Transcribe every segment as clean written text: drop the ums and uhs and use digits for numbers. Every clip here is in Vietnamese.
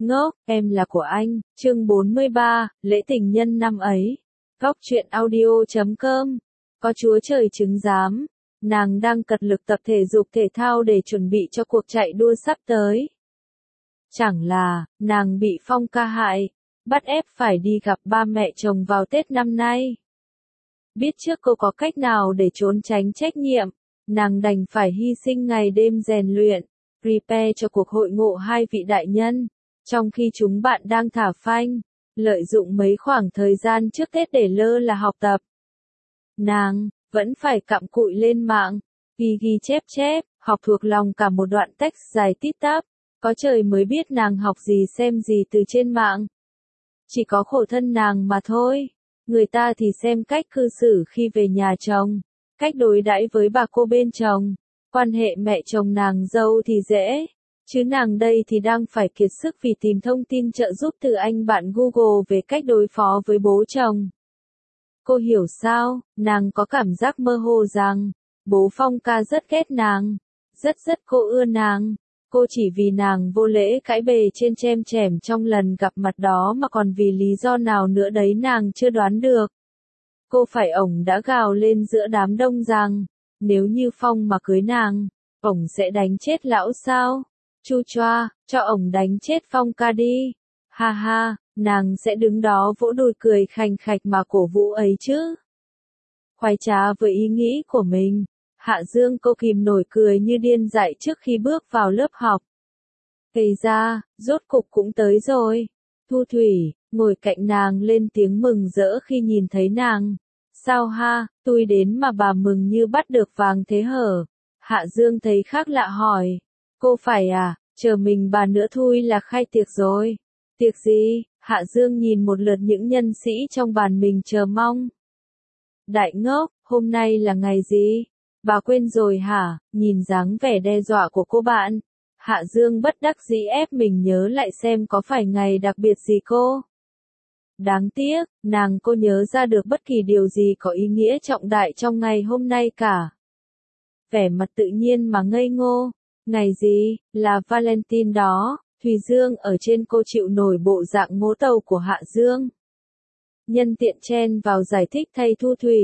Ngốc, em là của anh, chương 43, lễ tình nhân năm ấy. Góc truyện audio.com. Có Chúa Trời chứng giám, nàng đang cật lực tập thể dục thể thao để chuẩn bị cho cuộc chạy đua sắp tới. Chẳng là, nàng bị Phong ca hại, bắt ép phải đi gặp ba mẹ chồng vào Tết năm nay. Biết trước cô có cách nào để trốn tránh trách nhiệm, nàng đành phải hy sinh ngày đêm rèn luyện, prepare cho cuộc hội ngộ hai vị đại nhân. Trong khi chúng bạn đang thả phanh, lợi dụng mấy khoảng thời gian trước Tết để lơ là học tập. Nàng, vẫn phải cặm cụi lên mạng, ghi chép, học thuộc lòng cả một đoạn text dài tít tắp, có trời mới biết nàng học gì xem gì từ trên mạng. Chỉ có khổ thân nàng mà thôi, người ta thì xem cách cư xử khi về nhà chồng, cách đối đãi với bà cô bên chồng, quan hệ mẹ chồng nàng dâu thì dễ. Chứ nàng đây thì đang phải kiệt sức vì tìm thông tin trợ giúp từ anh bạn Google về cách đối phó với bố chồng. Cô hiểu sao, nàng có cảm giác mơ hồ rằng, bố Phong ca rất ghét nàng, rất cô ưa nàng. Cô chỉ vì nàng vô lễ cãi bề trên chem chẻm trong lần gặp mặt đó mà còn vì lý do nào nữa đấy nàng chưa đoán được. Cô phải ổng đã gào lên giữa đám đông rằng, nếu như Phong mà cưới nàng, ổng sẽ đánh chết lão sao? Chu choa, cho ổng đánh chết Phong ca đi. Ha ha, nàng sẽ đứng đó vỗ đùi cười khành khạch mà cổ vũ ấy chứ. Khoái trá với ý nghĩ của mình, Hạ Dương cô kìm nổi cười như điên dại trước khi bước vào lớp học. Kể ra, rốt cục cũng tới rồi. Thu Thủy, ngồi cạnh nàng lên tiếng mừng rỡ khi nhìn thấy nàng. Sao ha, tôi đến mà bà mừng như bắt được vàng thế hở? Hạ Dương thấy khác lạ hỏi. Cô phải à, chờ mình bà nữa thôi là khai tiệc rồi. Tiệc gì? Hạ Dương nhìn một lượt những nhân sĩ trong bàn mình chờ mong. Đại ngốc, hôm nay là ngày gì? Bà quên rồi hả? Nhìn dáng vẻ đe dọa của cô bạn. Hạ Dương bất đắc dĩ ép mình nhớ lại xem có phải ngày đặc biệt gì cô. Đáng tiếc, nàng cô nhớ ra được bất kỳ điều gì có ý nghĩa trọng đại trong ngày hôm nay cả. Vẻ mặt tự nhiên mà ngây ngô. Ngày gì, là Valentine đó, Thùy Dương ở trên cô chịu nổi bộ dạng ngố tàu của Hạ Dương. Nhân tiện chen vào giải thích thay Thu Thủy.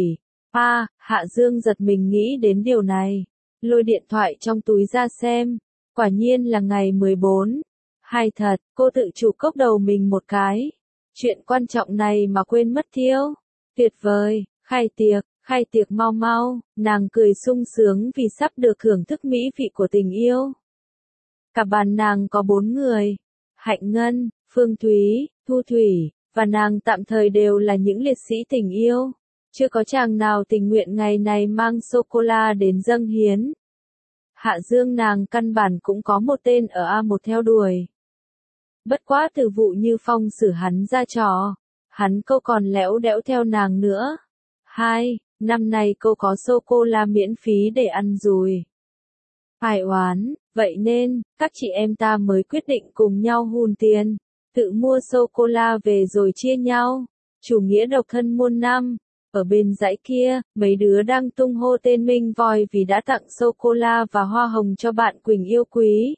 Hạ Dương giật mình nghĩ đến điều này. Lôi điện thoại trong túi ra xem. Quả nhiên là ngày 14. Hay thật, cô tự chủ cốc đầu mình một cái. Chuyện quan trọng này mà quên mất thiêu. Tuyệt vời, khai tiệc mau mau, nàng cười sung sướng vì sắp được thưởng thức mỹ vị của tình yêu. Cả bàn nàng có 4 người. Hạnh Ngân, Phương Thúy, Thu Thủy, và nàng tạm thời đều là những liệt sĩ tình yêu. Chưa có chàng nào tình nguyện ngày này mang sô-cô-la đến dâng hiến. Hạ Dương nàng căn bản cũng có một tên ở A1 theo đuổi. Bất quá từ vụ như Phong xử hắn ra trò, hắn câu còn lẽo đẽo theo nàng nữa. Năm nay cô có sô-cô-la miễn phí để ăn rồi. Phải oán, vậy nên, các chị em ta mới quyết định cùng nhau hùn tiền, tự mua sô-cô-la về rồi chia nhau. Chủ nghĩa độc thân muôn năm. Ở bên dãy kia, mấy đứa đang tung hô tên Minh Voi vì đã tặng sô-cô-la và hoa hồng cho bạn Quỳnh yêu quý.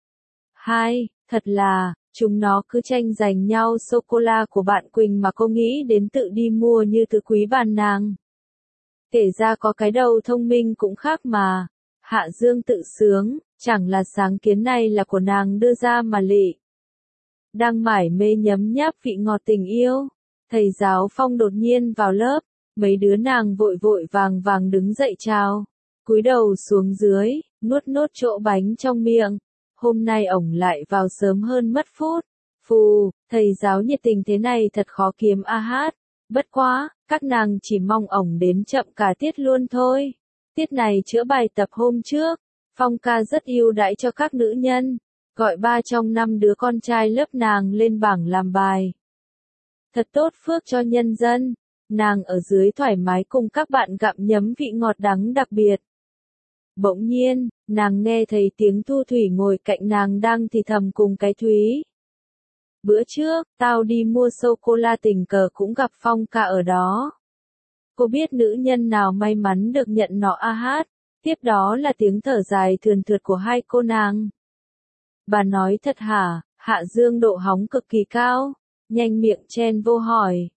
Thật là, chúng nó cứ tranh giành nhau sô-cô-la của bạn Quỳnh mà cô nghĩ đến tự đi mua như thứ quý bàn nàng. Kể ra có cái đầu thông minh cũng khác mà. Hạ Dương tự sướng, chẳng là sáng kiến này là của nàng đưa ra mà lị. Đang mải mê nhấm nháp vị ngọt tình yêu, thầy giáo Phong đột nhiên vào lớp, mấy đứa nàng vội vàng đứng dậy chào, cúi đầu xuống dưới, nuốt chỗ bánh trong miệng. Hôm nay ổng lại vào sớm hơn mất phút. Phù, thầy giáo nhiệt tình thế này thật khó kiếm a hát. Bất quá, các nàng chỉ mong ổng đến chậm cả tiết luôn thôi. Tiết này chữa bài tập hôm trước, Phong ca rất ưu đãi cho các nữ nhân, gọi 3 trong 5 đứa con trai lớp nàng lên bảng làm bài. Thật tốt phước cho nhân dân, nàng ở dưới thoải mái cùng các bạn gặm nhấm vị ngọt đắng đặc biệt. Bỗng nhiên, nàng nghe thấy tiếng Thu Thủy ngồi cạnh nàng đang thì thầm cùng cái Thúy. Bữa trước, tao đi mua sô-cô-la tình cờ cũng gặp Phong ca ở đó. Cô biết nữ nhân nào may mắn được nhận nó a hát. Tiếp đó là tiếng thở dài thườn thượt của hai cô nàng. Bà nói thật hả? Hạ Dương độ hóng cực kỳ cao, nhanh miệng chen vô hỏi.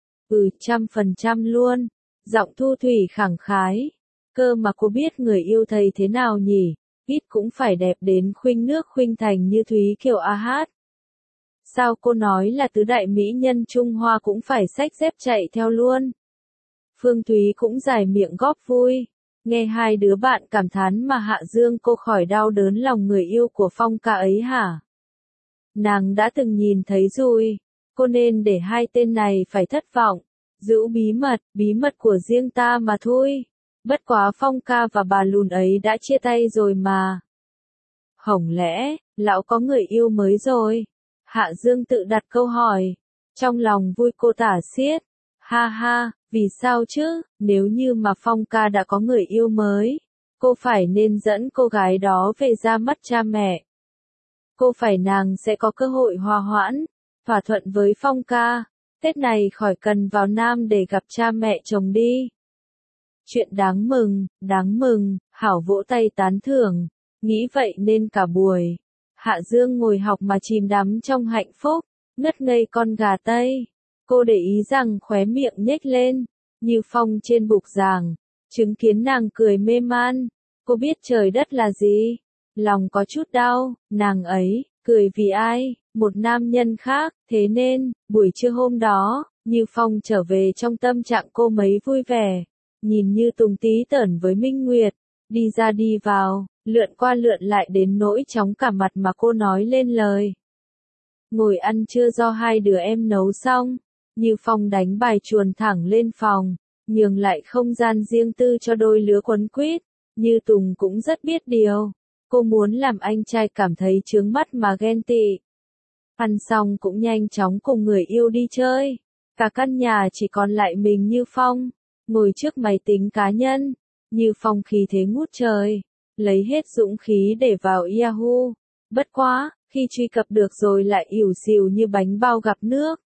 100% luôn. Giọng Thu Thủy khẳng khái. Cơ mà cô biết người yêu thầy thế nào nhỉ? Ít cũng phải đẹp đến khuynh nước khuynh thành như Thúy Kiều A Hát. Sao cô nói là tứ đại mỹ nhân Trung Hoa cũng phải xách dép chạy theo luôn? Phương Thúy cũng dài miệng góp vui. Nghe hai đứa bạn cảm thán mà Hạ Dương cô khỏi đau đớn lòng người yêu của Phong ca ấy hả? Nàng đã từng nhìn thấy rồi. Cô nên để hai tên này phải thất vọng. Giữ bí mật của riêng ta mà thôi. Bất quá Phong ca và bà lùn ấy đã chia tay rồi mà. Hổng lẽ, lão có người yêu mới rồi? Hạ Dương tự đặt câu hỏi. Trong lòng vui cô tả xiết. Ha ha, vì sao chứ, nếu như mà Phong ca đã có người yêu mới, cô phải nên dẫn cô gái đó về ra mắt cha mẹ. Cô phải nàng sẽ có cơ hội hòa hoãn, thỏa thuận với Phong ca, Tết này khỏi cần vào Nam để gặp cha mẹ chồng đi. Chuyện đáng mừng, Hảo vỗ tay tán thưởng, nghĩ vậy nên cả buổi. Hạ Dương ngồi học mà chìm đắm trong hạnh phúc, ngất ngây con gà Tây. Cô để ý rằng khóe miệng nhếch lên, như phong trên bục giảng, chứng kiến nàng cười mê man. Cô biết trời đất là gì, lòng có chút đau, nàng ấy, cười vì ai, một nam nhân khác, thế nên, buổi trưa hôm đó, Như Phong trở về trong tâm trạng cô mấy vui vẻ, nhìn như tùng tí tởn với Minh Nguyệt, đi ra đi vào, lượn qua lượn lại đến nỗi chóng cả mặt mà cô nói lên lời. Ngồi ăn trưa do hai đứa em nấu xong, Như Phong đánh bài chuồn thẳng lên phòng, nhường lại không gian riêng tư cho đôi lứa quấn quýt. Như Tùng cũng rất biết điều, cô muốn làm anh trai cảm thấy chướng mắt mà ghen tị. Ăn xong cũng nhanh chóng cùng người yêu đi chơi, cả căn nhà chỉ còn lại mình Như Phong, ngồi trước máy tính cá nhân. Như Phong khí thế ngút trời, lấy hết dũng khí để vào Yahoo. Bất quá, khi truy cập được rồi lại ỉu xìu như bánh bao gặp nước.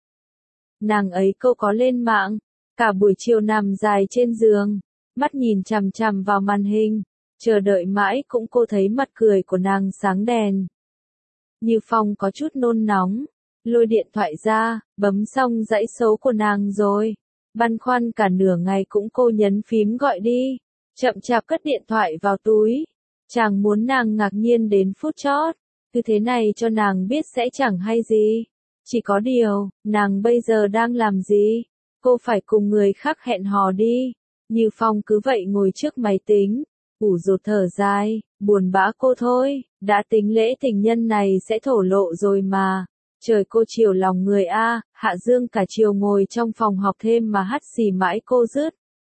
Nàng ấy câu có lên mạng, cả buổi chiều nằm dài trên giường, mắt nhìn chằm chằm vào màn hình, chờ đợi mãi cũng cô thấy mặt cười của nàng sáng đèn. Như Phong có chút nôn nóng, lôi điện thoại ra, bấm xong dãy số của nàng rồi. Băn khoăn cả nửa ngày cũng cô nhấn phím gọi đi, chậm chạp cất điện thoại vào túi. Chàng muốn nàng ngạc nhiên đến phút chót, cứ thế này cho nàng biết sẽ chẳng hay gì. Chỉ có điều, nàng bây giờ đang làm gì? Cô phải cùng người khác hẹn hò đi. Như Phong cứ vậy ngồi trước máy tính, ủ rột thở dài, buồn bã cô thôi, đã tính lễ tình nhân này sẽ thổ lộ rồi mà. Trời cô chiều lòng người a, Hạ Dương cả chiều ngồi trong phòng học thêm mà hắt xì mãi cô dứt.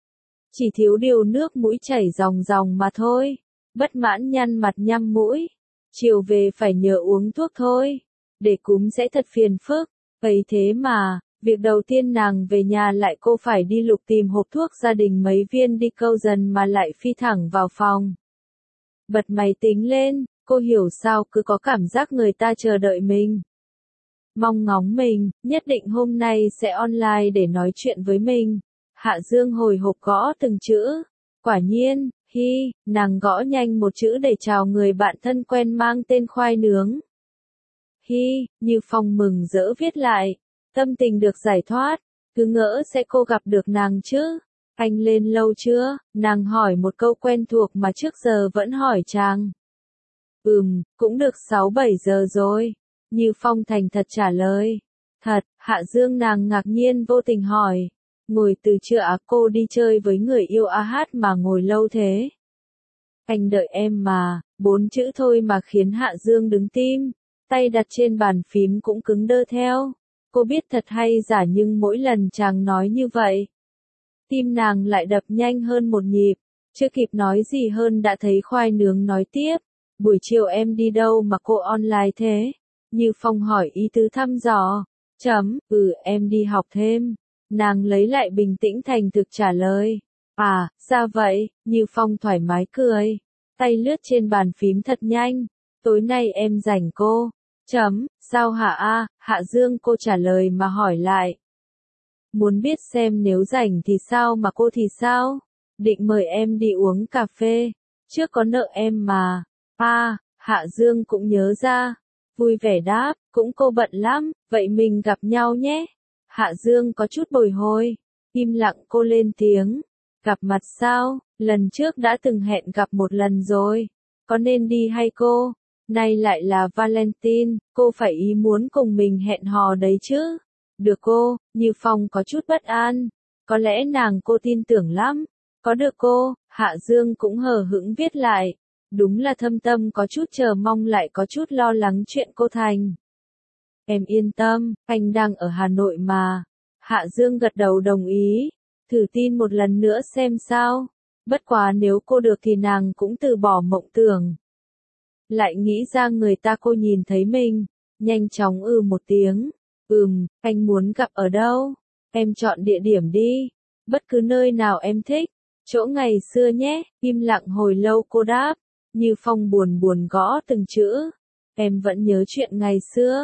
Chỉ thiếu điều nước mũi chảy ròng ròng mà thôi, bất mãn nhăn mặt nhăm mũi. Chiều về phải nhờ uống thuốc thôi, để cúm sẽ thật phiền phức. Ấy thế mà, việc đầu tiên nàng về nhà lại cô phải đi lục tìm hộp thuốc gia đình mấy viên đi câu dần mà lại phi thẳng vào phòng. Bật máy tính lên, cô hiểu sao cứ có cảm giác người ta chờ đợi mình. Mong ngóng mình, nhất định hôm nay sẽ online để nói chuyện với mình. Hạ Dương hồi hộp gõ từng chữ. Quả nhiên, nàng gõ nhanh một chữ để chào người bạn thân quen mang tên khoai nướng. Như Phong mừng rỡ viết lại. Tâm tình được giải thoát, cứ ngỡ sẽ cô gặp được nàng chứ. Anh lên lâu chưa? Nàng hỏi một câu quen thuộc mà trước giờ vẫn hỏi chàng. Cũng được 6-7 giờ rồi. Như Phong thành thật trả lời. Thật, Hạ Dương nàng ngạc nhiên vô tình hỏi. Ngồi từ trưa cô đi chơi với người yêu hát mà ngồi lâu thế. Anh đợi em mà, 4 chữ thôi mà khiến Hạ Dương đứng tim. Tay đặt trên bàn phím cũng cứng đơ theo. Cô biết thật hay giả nhưng mỗi lần chàng nói như vậy, tim nàng lại đập nhanh hơn một nhịp. Chưa kịp nói gì hơn đã thấy khoai nướng nói tiếp. Buổi chiều em đi đâu mà cô online thế? Như Phong hỏi ý tứ thăm dò. Em đi học thêm. Nàng lấy lại bình tĩnh thành thực trả lời. À, ra vậy, Như Phong thoải mái cười. Tay lướt trên bàn phím thật nhanh. Tối nay em rảnh cô. Sao hả Hạ Dương cô trả lời mà hỏi lại. Muốn biết xem nếu rảnh thì sao mà cô thì sao? Định mời em đi uống cà phê. Trước có nợ em mà. Hạ Dương cũng nhớ ra. vui vẻ đáp, cũng cô bận lắm, vậy mình gặp nhau nhé. Hạ Dương có chút bồi hồi, im lặng cô lên tiếng, gặp mặt sao, lần trước đã từng hẹn gặp một lần rồi, có nên đi hay cô? Nay lại là Valentine, cô phải ý muốn cùng mình hẹn hò đấy chứ. Được cô, Như Phong có chút bất an, có lẽ cô tin tưởng lắm. Có được cô, Hạ Dương cũng hờ hững viết lại. Đúng là thâm tâm có chút chờ mong lại có chút lo lắng chuyện cô thành. Em yên tâm, anh đang ở Hà Nội mà. Hạ Dương gật đầu đồng ý, thử tin một lần nữa xem sao. Bất quá nếu cô được thì nàng cũng từ bỏ mộng tưởng. Lại nghĩ ra người ta cô nhìn thấy mình, nhanh chóng một tiếng. Anh muốn gặp ở đâu? Em chọn địa điểm đi. Bất cứ nơi nào em thích. Chỗ ngày xưa nhé. Im lặng hồi lâu cô đáp. Như Phong buồn buồn gõ từng chữ. Em vẫn nhớ chuyện ngày xưa.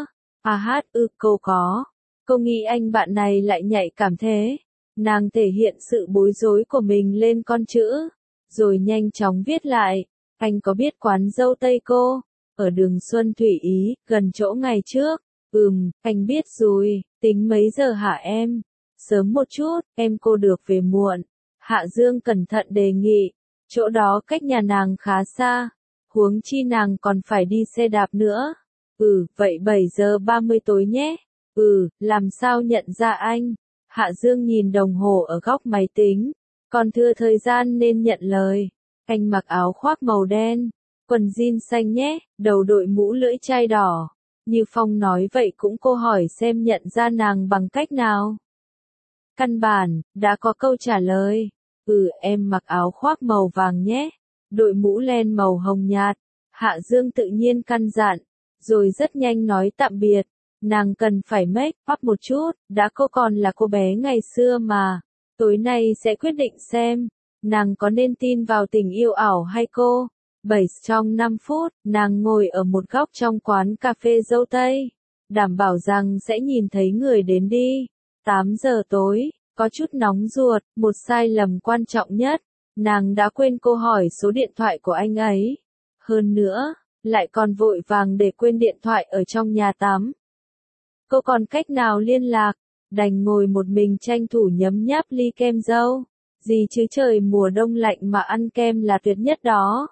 Cô có. Cô nghĩ anh bạn này lại nhạy cảm thế. Nàng thể hiện sự bối rối của mình lên con chữ. Rồi nhanh chóng viết lại. Anh có biết quán dâu Tây cô? Ở đường Xuân Thủy Ý, gần chỗ ngày trước. Anh biết rồi, tính mấy giờ hả em? Sớm một chút, em cô được về muộn. Hạ Dương cẩn thận đề nghị, chỗ đó cách nhà nàng khá xa, huống chi nàng còn phải đi xe đạp nữa. Vậy 7:30 tối nhé. Làm sao nhận ra anh? Hạ Dương nhìn đồng hồ ở góc máy tính, còn thừa thời gian nên nhận lời. Anh mặc áo khoác màu đen, quần jean xanh nhé, đầu đội mũ lưỡi chai đỏ. Như Phong nói vậy cũng cô hỏi xem nhận ra nàng bằng cách nào. Căn bản, đã có câu trả lời. Em mặc áo khoác màu vàng nhé, đội mũ len màu hồng nhạt. Hạ Dương tự nhiên căn dặn, rồi rất nhanh nói tạm biệt. Nàng cần phải make up một chút, đã cô còn là cô bé ngày xưa mà. Tối nay sẽ quyết định xem, nàng có nên tin vào tình yêu ảo hay cô. Trong 5 phút, nàng ngồi ở một góc trong quán cà phê dâu Tây, đảm bảo rằng sẽ nhìn thấy người đến đi. 8 giờ tối, có chút nóng ruột, một sai lầm quan trọng nhất, nàng đã quên cô hỏi số điện thoại của anh ấy. Hơn nữa, lại còn vội vàng để quên điện thoại ở trong nhà tắm. Cô còn cách nào liên lạc, đành ngồi một mình tranh thủ nhấm nháp ly kem dâu. Gì chứ trời mùa đông lạnh mà ăn kem là tuyệt nhất đó.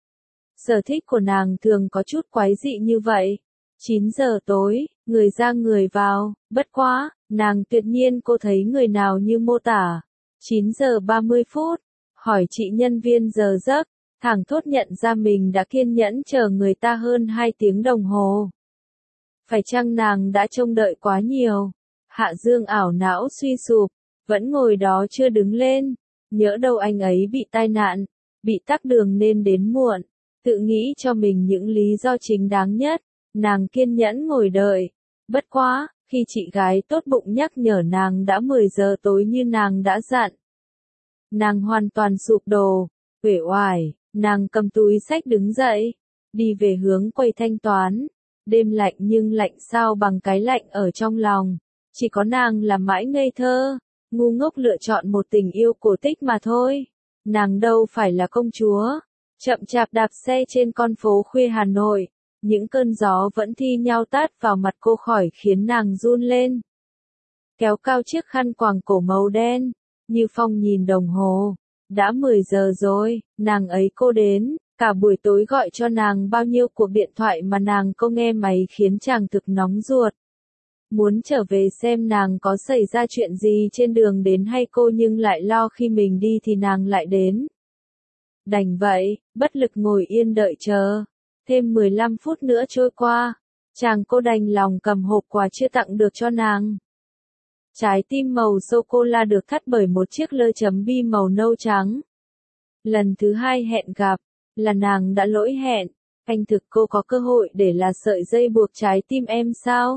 Sở thích của nàng thường có chút quái dị như vậy. 9 giờ tối, người ra người vào, bất quá, nàng tuyệt nhiên cô thấy người nào như mô tả. 9:30, hỏi chị nhân viên giờ giấc, thảng thốt nhận ra mình đã kiên nhẫn chờ người ta hơn 2 tiếng đồng hồ. Phải chăng nàng đã trông đợi quá nhiều? Hạ Dương ảo não suy sụp, vẫn ngồi đó chưa đứng lên, nhỡ đâu anh ấy bị tai nạn, bị tắc đường nên đến muộn. Tự nghĩ cho mình những lý do chính đáng nhất, nàng kiên nhẫn ngồi đợi. Bất quá, khi chị gái tốt bụng nhắc nhở nàng đã 10 giờ tối như nàng đã dặn. Nàng hoàn toàn sụp đổ, uể oải, nàng cầm túi xách đứng dậy, đi về hướng quầy thanh toán. Đêm lạnh nhưng lạnh sao bằng cái lạnh ở trong lòng. Chỉ có nàng là mãi ngây thơ, ngu ngốc lựa chọn một tình yêu cổ tích mà thôi. Nàng đâu phải là công chúa. Chậm chạp đạp xe trên con phố khuya Hà Nội, những cơn gió vẫn thi nhau tát vào mặt cô khỏi khiến nàng run lên. Kéo cao chiếc khăn quàng cổ màu đen, Như Phong nhìn đồng hồ, đã 10 giờ rồi, nàng ấy cô đến, cả buổi tối gọi cho nàng bao nhiêu cuộc điện thoại mà nàng cô nghe máy khiến chàng thực nóng ruột. Muốn trở về xem nàng có xảy ra chuyện gì trên đường đến hay cô nhưng lại lo khi mình đi thì nàng lại đến. Đành vậy, bất lực ngồi yên đợi chờ. Thêm 15 phút nữa trôi qua, chàng cô đành lòng cầm hộp quà chưa tặng được cho nàng. Trái tim màu sô-cô-la được thắt bởi một chiếc lơ chấm bi màu nâu trắng. Lần thứ 2 hẹn gặp, là nàng đã lỗi hẹn. Anh thực cô có cơ hội để là sợi dây buộc trái tim em sao?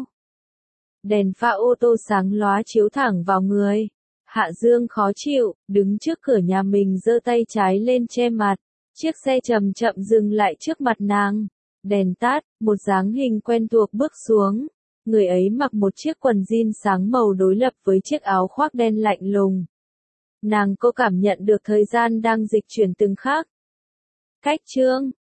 Đèn pha ô tô sáng lóa chiếu thẳng vào người. Hạ Dương khó chịu, đứng trước cửa nhà mình giơ tay trái lên che mặt. Chiếc xe chậm chậm dừng lại trước mặt nàng. Đèn tắt, một dáng hình quen thuộc bước xuống. Người ấy mặc một chiếc quần jean sáng màu đối lập với chiếc áo khoác đen lạnh lùng. Nàng cô cảm nhận được thời gian đang dịch chuyển từng khắc. Cách chương